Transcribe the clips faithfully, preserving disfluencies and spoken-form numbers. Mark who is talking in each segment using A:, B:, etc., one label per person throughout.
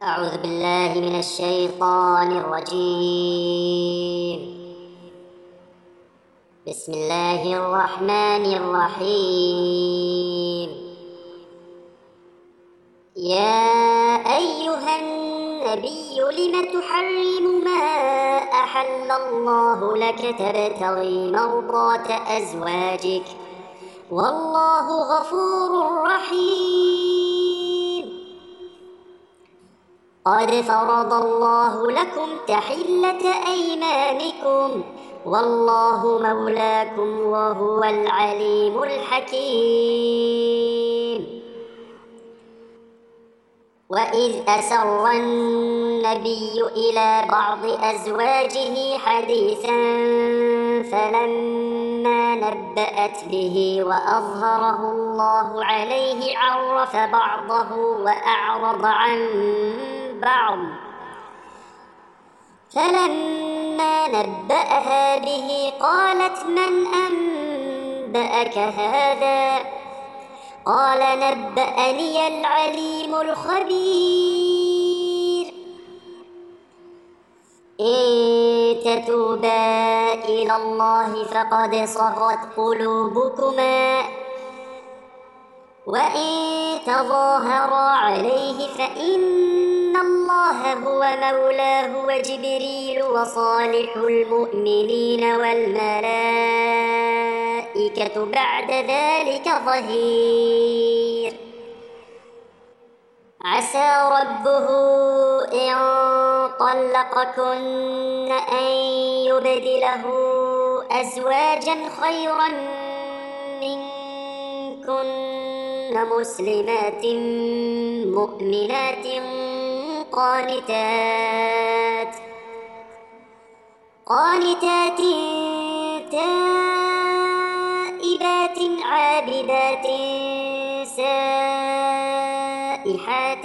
A: أعوذ بالله من الشيطان الرجيم. بسم الله الرحمن الرحيم. يا أيها النبي لم تحرم ما أحل الله لك تبتغي مرضات أزواجك والله غفور رحيم. قد فرض الله لكم تحلة أيمانكم والله مولاكم وهو العليم الحكيم. وإذ أسر النبي إلى بعض أزواجه حديثا فلما نبأت به وأظهره الله عليه عرف بعضه وأعرض عن بعض، فلما نبأها به قالت من أنبأك هذا؟ قال نبأني العليم الخبير. إن تتوبا إلى الله فقد صغت قلوبكما وإن تظاهرا عليه فإن الله هو مولاه وجبريل وصالح المؤمنين والملائكة بعد ذلك ظهير. عسى ربه إن طلقكن أن يبدله أزواجا خيرا منكن مسلمات مؤمنات قانتات قانتات تائبات عابدات سائحات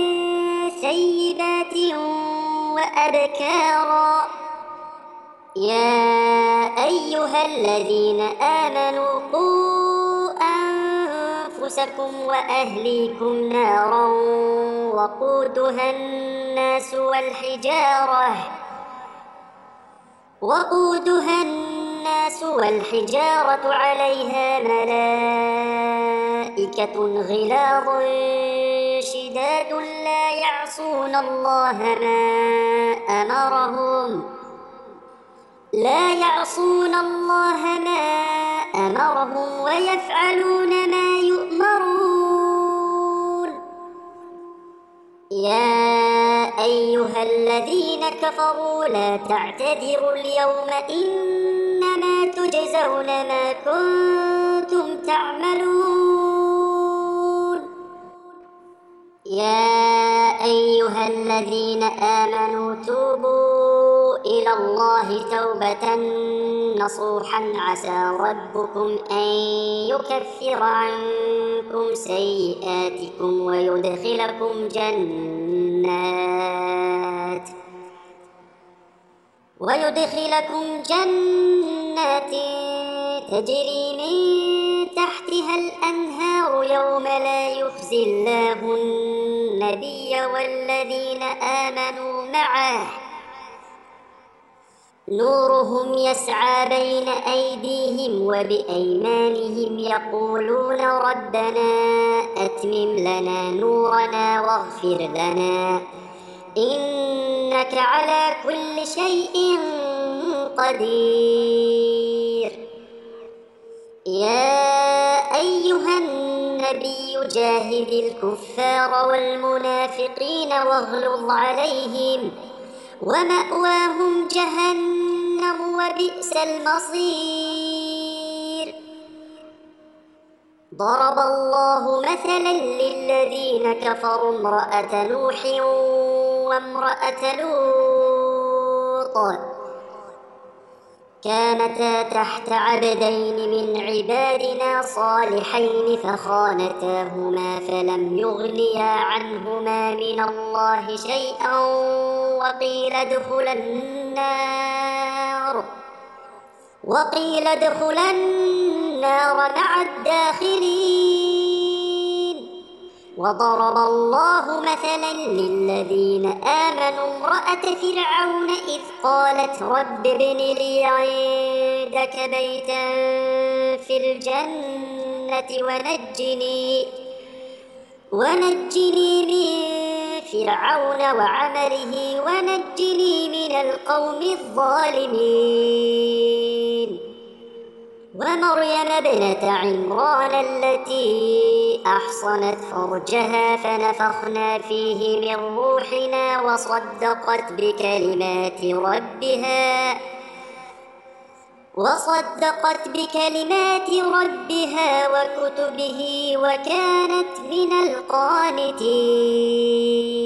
A: ثيبات وأبكارا. يا أيها الذين آمنوا قوا أنفسكم وأهليكم نارا وقودها الناس والحجارة وقودها الناس والحجارة عليها ملائكة غلاظ شداد لا يعصون الله ما أمرهم لا يعصون الله ما أمرهم ويفعلون ما يؤمرون. يا أيها الذين كفروا لا تعتذروا اليوم إنما تجزون ما كنتم تعملون. يا أيها الذين آمنوا توبوا إلى الله توبة نصوحا عسى ربكم أن يكفر عنكم سيئاتكم ويدخلكم جنات ويدخلكم جنات تجري من تحتها الأنهار يوم لا يخزي الله النبي والذين آمنوا معه نورهم يسعى بين أيديهم وبأيمانهم يقولون ربنا أتمم لنا نورنا واغفر لنا إنك على كل شيء قدير. يا أيها النبي جاهد الكفار والمنافقين واغلظ عليهم ومأواهم جهنم وبئس المصير. ضرب الله مثلا للذين كفروا امرأة نوح وامرأة لوط كانتا تحت عبدين من عبادنا صالحين فخانتاهما فلم يغنيا عنهما من الله شيئا وقيل ادخلا النار وقيل ادخلا النار مع الداخلين. وضرب الله مثلا للذين آمنوا امرأة فرعون إذ قالت رب ابن لي عندك بيتا في الجنة ونجني ونجني من فرعون وعمله ونجني من القوم الظالمين. ومريم ابنة عمران التي أحصنت فرجها فنفخنا فيه من روحنا وصدقت بكلمات ربها وصدقت بكلمات ربها وكتبه وكانت من القانتين.